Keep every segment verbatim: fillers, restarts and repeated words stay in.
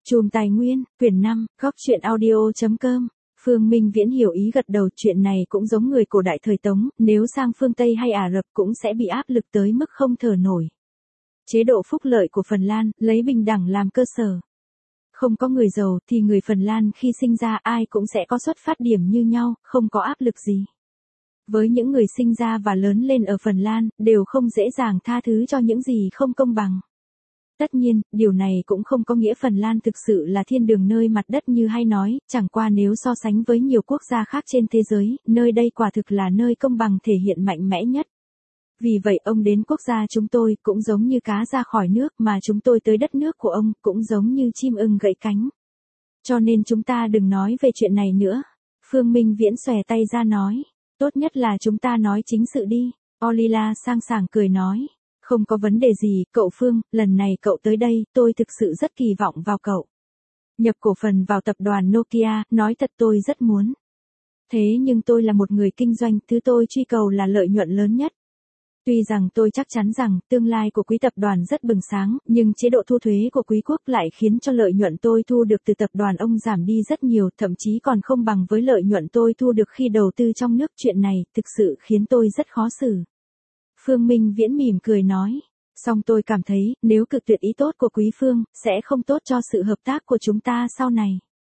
Chùm Tài Nguyên, quyển năm, góc truyện audio chấm com. Phương Minh Viễn hiểu ý gật đầu, chuyện này cũng giống người cổ đại thời Tống, nếu sang phương Tây hay Ả Rập cũng sẽ bị áp lực tới mức không thở nổi. Chế độ phúc lợi của Phần Lan, lấy bình đẳng làm cơ sở. Không có người giàu thì người Phần Lan khi sinh ra ai cũng sẽ có xuất phát điểm như nhau, không có áp lực gì. Với những người sinh ra và lớn lên ở Phần Lan, đều không dễ dàng tha thứ cho những gì không công bằng. Tất nhiên, điều này cũng không có nghĩa Phần Lan thực sự là thiên đường nơi mặt đất như hay nói, chẳng qua nếu so sánh với nhiều quốc gia khác trên thế giới, nơi đây quả thực là nơi công bằng thể hiện mạnh mẽ nhất. Vì vậy ông đến quốc gia chúng tôi cũng giống như cá ra khỏi nước, mà chúng tôi tới đất nước của ông cũng giống như chim ưng gãy cánh. Cho nên chúng ta đừng nói về chuyện này nữa. Phương Minh Viễn xòe tay ra nói, tốt nhất là chúng ta nói chính sự đi. Olila sang sảng cười nói. Không có vấn đề gì, cậu Phương, lần này cậu tới đây, tôi thực sự rất kỳ vọng vào cậu. Nhập cổ phần vào tập đoàn Nokia, nói thật tôi rất muốn. Thế nhưng tôi là một người kinh doanh, thứ tôi truy cầu là lợi nhuận lớn nhất. Tuy rằng tôi chắc chắn rằng tương lai của quý tập đoàn rất bừng sáng, nhưng chế độ thu thuế của quý quốc lại khiến cho lợi nhuận tôi thu được từ tập đoàn ông giảm đi rất nhiều, thậm chí còn không bằng với lợi nhuận tôi thu được khi đầu tư trong nước. Chuyện này thực sự khiến tôi rất khó xử. Phương Minh Viễn mỉm cười nói, song tôi cảm thấy, nếu cự tuyệt ý tốt của Quý Phương, sẽ không tốt cho sự hợp tác của chúng ta sau này.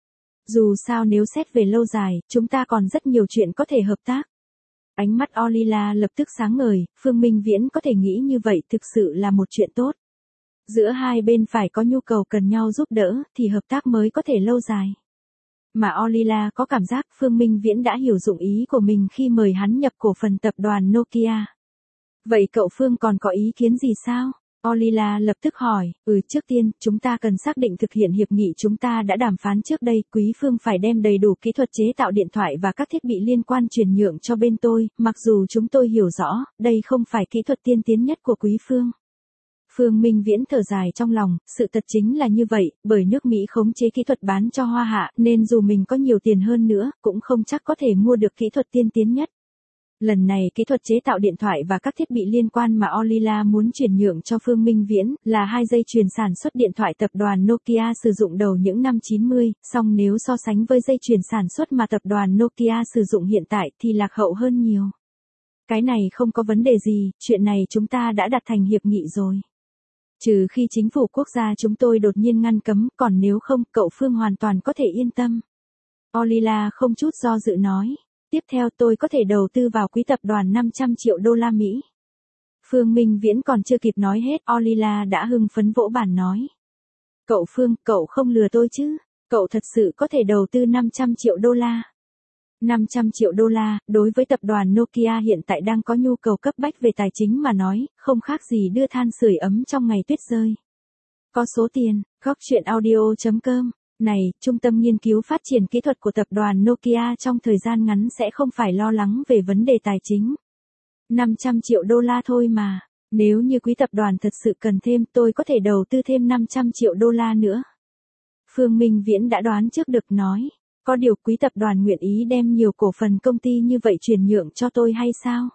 Dù sao nếu xét về lâu dài, chúng ta còn rất nhiều chuyện có thể hợp tác. Ánh mắt Olila lập tức sáng ngời, Phương Minh Viễn có thể nghĩ như vậy thực sự là một chuyện tốt. Giữa hai bên phải có nhu cầu cần nhau giúp đỡ, thì hợp tác mới có thể lâu dài. Mà Olila có cảm giác Phương Minh Viễn đã hiểu dụng ý của mình khi mời hắn nhập cổ phần tập đoàn Nokia. Vậy cậu Phương còn có ý kiến gì sao? Olila lập tức hỏi, ừ trước tiên, chúng ta cần xác định thực hiện hiệp nghị chúng ta đã đàm phán trước đây, Quý Phương phải đem đầy đủ kỹ thuật chế tạo điện thoại và các thiết bị liên quan chuyển nhượng cho bên tôi, mặc dù chúng tôi hiểu rõ, đây không phải kỹ thuật tiên tiến nhất của Quý Phương. Phương Minh Viễn thở dài trong lòng, sự thật chính là như vậy, bởi nước Mỹ khống chế kỹ thuật bán cho Hoa Hạ, nên dù mình có nhiều tiền hơn nữa, cũng không chắc có thể mua được kỹ thuật tiên tiến nhất. Lần này kỹ thuật chế tạo điện thoại và các thiết bị liên quan mà Olila muốn chuyển nhượng cho Phương Minh Viễn là hai dây chuyền sản xuất điện thoại tập đoàn Nokia sử dụng đầu những năm chín mươi, song nếu so sánh với dây chuyền sản xuất mà tập đoàn Nokia sử dụng hiện tại thì lạc hậu hơn nhiều. Cái này không có vấn đề gì, chuyện này chúng ta đã đặt thành hiệp nghị rồi. Trừ khi chính phủ quốc gia chúng tôi đột nhiên ngăn cấm, còn nếu không, cậu Phương hoàn toàn có thể yên tâm. Olila không chút do dự nói. Tiếp theo tôi có thể đầu tư vào quý tập đoàn năm trăm triệu đô la Mỹ. Phương Minh Viễn còn chưa kịp nói hết, Olila đã hưng phấn vỗ bàn nói. Cậu Phương, cậu không lừa tôi chứ? Cậu thật sự có thể đầu tư năm trăm triệu đô la. năm trăm triệu đô la, đối với tập đoàn Nokia hiện tại đang có nhu cầu cấp bách về tài chính mà nói, không khác gì đưa than sưởi ấm trong ngày tuyết rơi. Có số tiền, góc truyện audio chấm com. Này, trung tâm nghiên cứu phát triển kỹ thuật của tập đoàn Nokia trong thời gian ngắn sẽ không phải lo lắng về vấn đề tài chính. năm trăm triệu đô la thôi mà, nếu như quý tập đoàn thật sự cần thêm tôi có thể đầu tư thêm năm trăm triệu đô la nữa. Phương Minh Viễn đã đoán trước được nói, có điều quý tập đoàn nguyện ý đem nhiều cổ phần công ty như vậy chuyển nhượng cho tôi hay sao?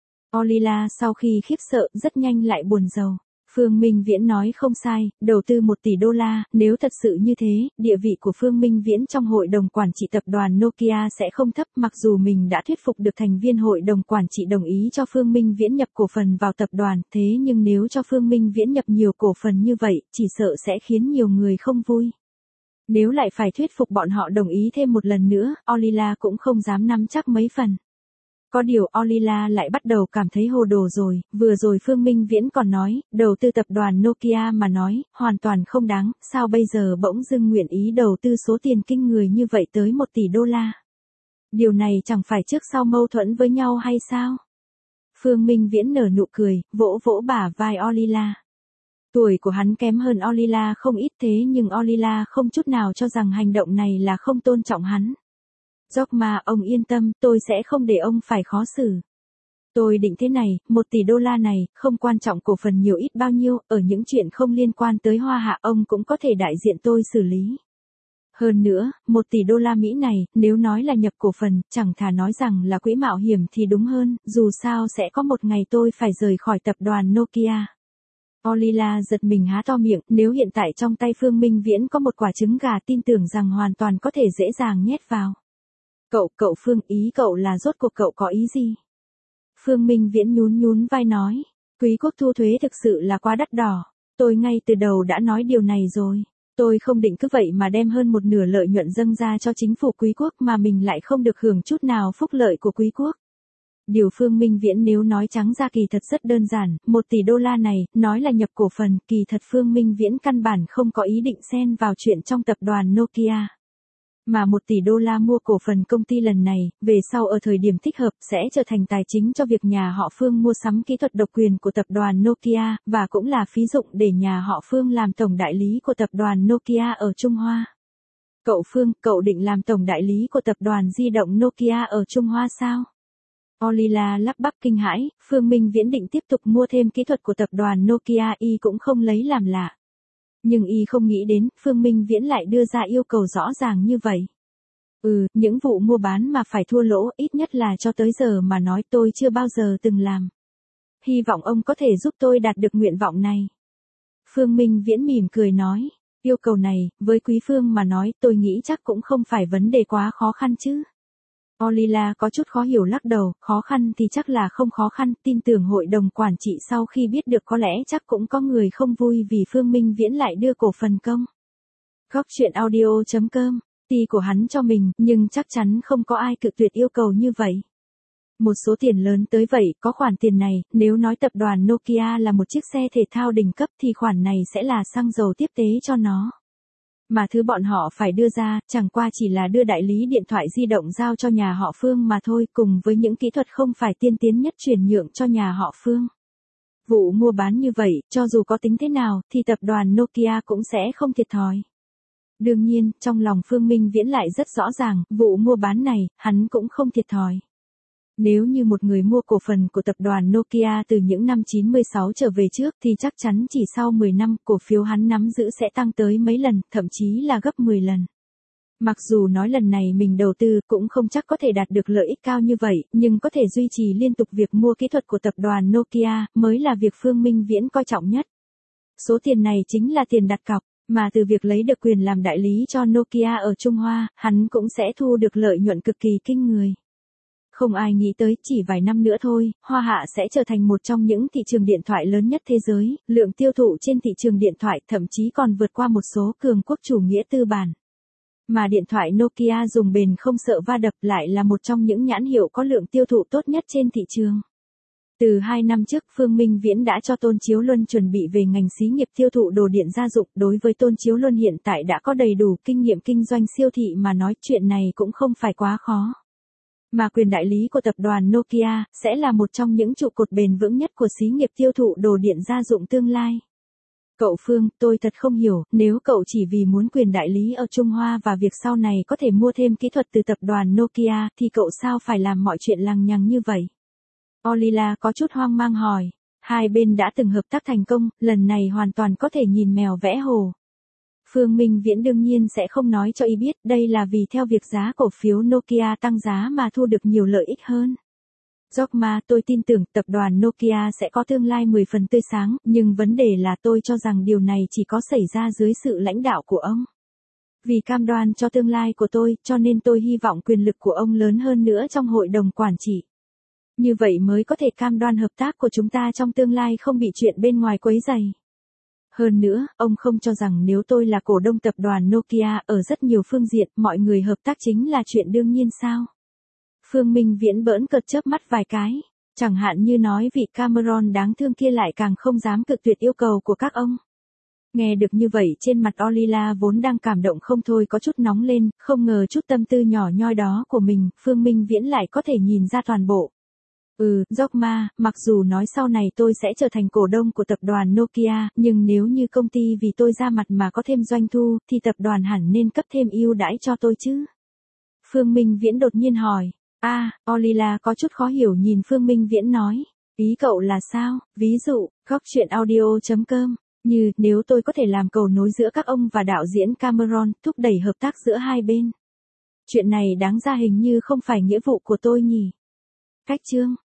Olila sau khi khiếp sợ rất nhanh lại buồn rầu. Phương Minh Viễn nói không sai, đầu tư một tỷ đô la, nếu thật sự như thế, địa vị của Phương Minh Viễn trong hội đồng quản trị tập đoàn Nokia sẽ không thấp, mặc dù mình đã thuyết phục được thành viên hội đồng quản trị đồng ý cho Phương Minh Viễn nhập cổ phần vào tập đoàn, thế nhưng nếu cho Phương Minh Viễn nhập nhiều cổ phần như vậy, chỉ sợ sẽ khiến nhiều người không vui. Nếu lại phải thuyết phục bọn họ đồng ý thêm một lần nữa, Olila cũng không dám nắm chắc mấy phần. Có điều Olila lại bắt đầu cảm thấy hồ đồ rồi, vừa rồi Phương Minh Viễn còn nói, đầu tư tập đoàn Nokia mà nói, hoàn toàn không đáng, sao bây giờ bỗng dưng nguyện ý đầu tư số tiền kinh người như vậy tới một tỷ đô la. Điều này chẳng phải trước sau mâu thuẫn với nhau hay sao? Phương Minh Viễn nở nụ cười, vỗ vỗ bả vai Olila. Tuổi của hắn kém hơn Olila không ít thế nhưng Olila không chút nào cho rằng hành động này là không tôn trọng hắn. Dốc mà ông yên tâm, tôi sẽ không để ông phải khó xử. Tôi định thế này, một tỷ đô la này, không quan trọng cổ phần nhiều ít bao nhiêu, ở những chuyện không liên quan tới Hoa Hạ ông cũng có thể đại diện tôi xử lý. Hơn nữa, một tỷ đô la Mỹ này, nếu nói là nhập cổ phần, chẳng thà nói rằng là quỹ mạo hiểm thì đúng hơn, dù sao sẽ có một ngày tôi phải rời khỏi tập đoàn Nokia. Olila giật mình há to miệng, nếu hiện tại trong tay Phương Minh Viễn có một quả trứng gà tin tưởng rằng hoàn toàn có thể dễ dàng nhét vào. Cậu, cậu Phương, ý cậu là rốt cuộc cậu có ý gì? Phương Minh Viễn nhún nhún vai nói, Quý quốc thu thuế thực sự là quá đắt đỏ. Tôi ngay từ đầu đã nói điều này rồi. Tôi không định cứ vậy mà đem hơn một nửa lợi nhuận dâng ra cho chính phủ Quý quốc mà mình lại không được hưởng chút nào phúc lợi của Quý quốc. Điều Phương Minh Viễn nếu nói trắng ra kỳ thật rất đơn giản, một tỷ đô la này, nói là nhập cổ phần, kỳ thật Phương Minh Viễn căn bản không có ý định xen vào chuyện trong tập đoàn Nokia. Mà một tỷ đô la mua cổ phần công ty lần này, về sau ở thời điểm thích hợp sẽ trở thành tài chính cho việc nhà họ Phương mua sắm kỹ thuật độc quyền của tập đoàn Nokia, và cũng là phí dụng để nhà họ Phương làm tổng đại lý của tập đoàn Nokia ở Trung Hoa. Cậu Phương, cậu định làm tổng đại lý của tập đoàn di động Nokia ở Trung Hoa sao? Olila lắp bắp kinh hãi, Phương Minh Viễn định tiếp tục mua thêm kỹ thuật của tập đoàn Nokia, y cũng không lấy làm lạ. Nhưng y không nghĩ đến, Phương Minh Viễn lại đưa ra yêu cầu rõ ràng như vậy. Ừ, những vụ mua bán mà phải thua lỗ, ít nhất là cho tới giờ mà nói tôi chưa bao giờ từng làm. Hy vọng ông có thể giúp tôi đạt được nguyện vọng này. Phương Minh Viễn mỉm cười nói, yêu cầu này, với Quý Phương mà nói tôi nghĩ chắc cũng không phải vấn đề quá khó khăn chứ. Olila có chút khó hiểu lắc đầu, khó khăn thì chắc là không khó khăn, tin tưởng hội đồng quản trị sau khi biết được có lẽ chắc cũng có người không vui vì Phương Minh Viễn lại đưa cổ phần công. Góc truyện audio chấm com, ty của hắn cho mình, nhưng chắc chắn không có ai cự tuyệt yêu cầu như vậy. Một số tiền lớn tới vậy, có khoản tiền này, nếu nói tập đoàn Nokia là một chiếc xe thể thao đỉnh cấp thì khoản này sẽ là xăng dầu tiếp tế cho nó. Mà thứ bọn họ phải đưa ra, chẳng qua chỉ là đưa đại lý điện thoại di động giao cho nhà họ Phương mà thôi, cùng với những kỹ thuật không phải tiên tiến nhất chuyển nhượng cho nhà họ Phương. Vụ mua bán như vậy, cho dù có tính thế nào, thì tập đoàn Nokia cũng sẽ không thiệt thòi. Đương nhiên, trong lòng Phương Minh Viễn lại rất rõ ràng, vụ mua bán này, hắn cũng không thiệt thòi. Nếu như một người mua cổ phần của tập đoàn Nokia từ những năm chín mươi sáu trở về trước thì chắc chắn chỉ sau mười năm cổ phiếu hắn nắm giữ sẽ tăng tới mấy lần, thậm chí là gấp mười lần. Mặc dù nói lần này mình đầu tư cũng không chắc có thể đạt được lợi ích cao như vậy, nhưng có thể duy trì liên tục việc mua kỹ thuật của tập đoàn Nokia mới là việc Phương Minh Viễn coi trọng nhất. Số tiền này chính là tiền đặt cọc, mà từ việc lấy được quyền làm đại lý cho Nokia ở Trung Hoa, hắn cũng sẽ thu được lợi nhuận cực kỳ kinh người. Không ai nghĩ tới, chỉ vài năm nữa thôi, Hoa Hạ sẽ trở thành một trong những thị trường điện thoại lớn nhất thế giới, lượng tiêu thụ trên thị trường điện thoại thậm chí còn vượt qua một số cường quốc chủ nghĩa tư bản. Mà điện thoại Nokia dùng bền không sợ va đập lại là một trong những nhãn hiệu có lượng tiêu thụ tốt nhất trên thị trường. Từ hai năm trước, Phương Minh Viễn đã cho Tôn Chiếu Luân chuẩn bị về ngành xí nghiệp tiêu thụ đồ điện gia dụng. Đối với Tôn Chiếu Luân hiện tại đã có đầy đủ kinh nghiệm kinh doanh siêu thị mà nói chuyện này cũng không phải quá khó. Mà quyền đại lý của tập đoàn Nokia sẽ là một trong những trụ cột bền vững nhất của xí nghiệp tiêu thụ đồ điện gia dụng tương lai. Cậu Phương, tôi thật không hiểu, nếu cậu chỉ vì muốn quyền đại lý ở Trung Hoa và việc sau này có thể mua thêm kỹ thuật từ tập đoàn Nokia thì cậu sao phải làm mọi chuyện lằng nhằng như vậy? Olila có chút hoang mang hỏi, hai bên đã từng hợp tác thành công, lần này hoàn toàn có thể nhìn mèo vẽ hồ. Phương Minh Viễn đương nhiên sẽ không nói cho y biết đây là vì theo việc giá cổ phiếu Nokia tăng giá mà thu được nhiều lợi ích hơn. Dogma, tôi tin tưởng tập đoàn Nokia sẽ có tương lai mười phần tươi sáng, nhưng vấn đề là tôi cho rằng điều này chỉ có xảy ra dưới sự lãnh đạo của ông. Vì cam đoan cho tương lai của tôi, cho nên tôi hy vọng quyền lực của ông lớn hơn nữa trong hội đồng quản trị. Như vậy mới có thể cam đoan hợp tác của chúng ta trong tương lai không bị chuyện bên ngoài quấy rầy. Hơn nữa, ông không cho rằng nếu tôi là cổ đông tập đoàn Nokia ở rất nhiều phương diện, mọi người hợp tác chính là chuyện đương nhiên sao? Phương Minh Viễn bỡn cợt chớp mắt vài cái, chẳng hạn như nói vị Cameron đáng thương kia lại càng không dám cự tuyệt yêu cầu của các ông. Nghe được như vậy trên mặt Olila vốn đang cảm động không thôi có chút nóng lên, không ngờ chút tâm tư nhỏ nhoi đó của mình, Phương Minh Viễn lại có thể nhìn ra toàn bộ. Ừ, Dogma, mặc dù nói sau này tôi sẽ trở thành cổ đông của tập đoàn Nokia, nhưng nếu như công ty vì tôi ra mặt mà có thêm doanh thu, thì tập đoàn hẳn nên cấp thêm ưu đãi cho tôi chứ. Phương Minh Viễn đột nhiên hỏi, a, à, Olila có chút khó hiểu nhìn Phương Minh Viễn nói, ý cậu là sao, ví dụ, góc truyện audio chấm com, như, nếu tôi có thể làm cầu nối giữa các ông và đạo diễn Cameron, thúc đẩy hợp tác giữa hai bên. Chuyện này đáng ra hình như không phải nghĩa vụ của tôi nhỉ. Cách chương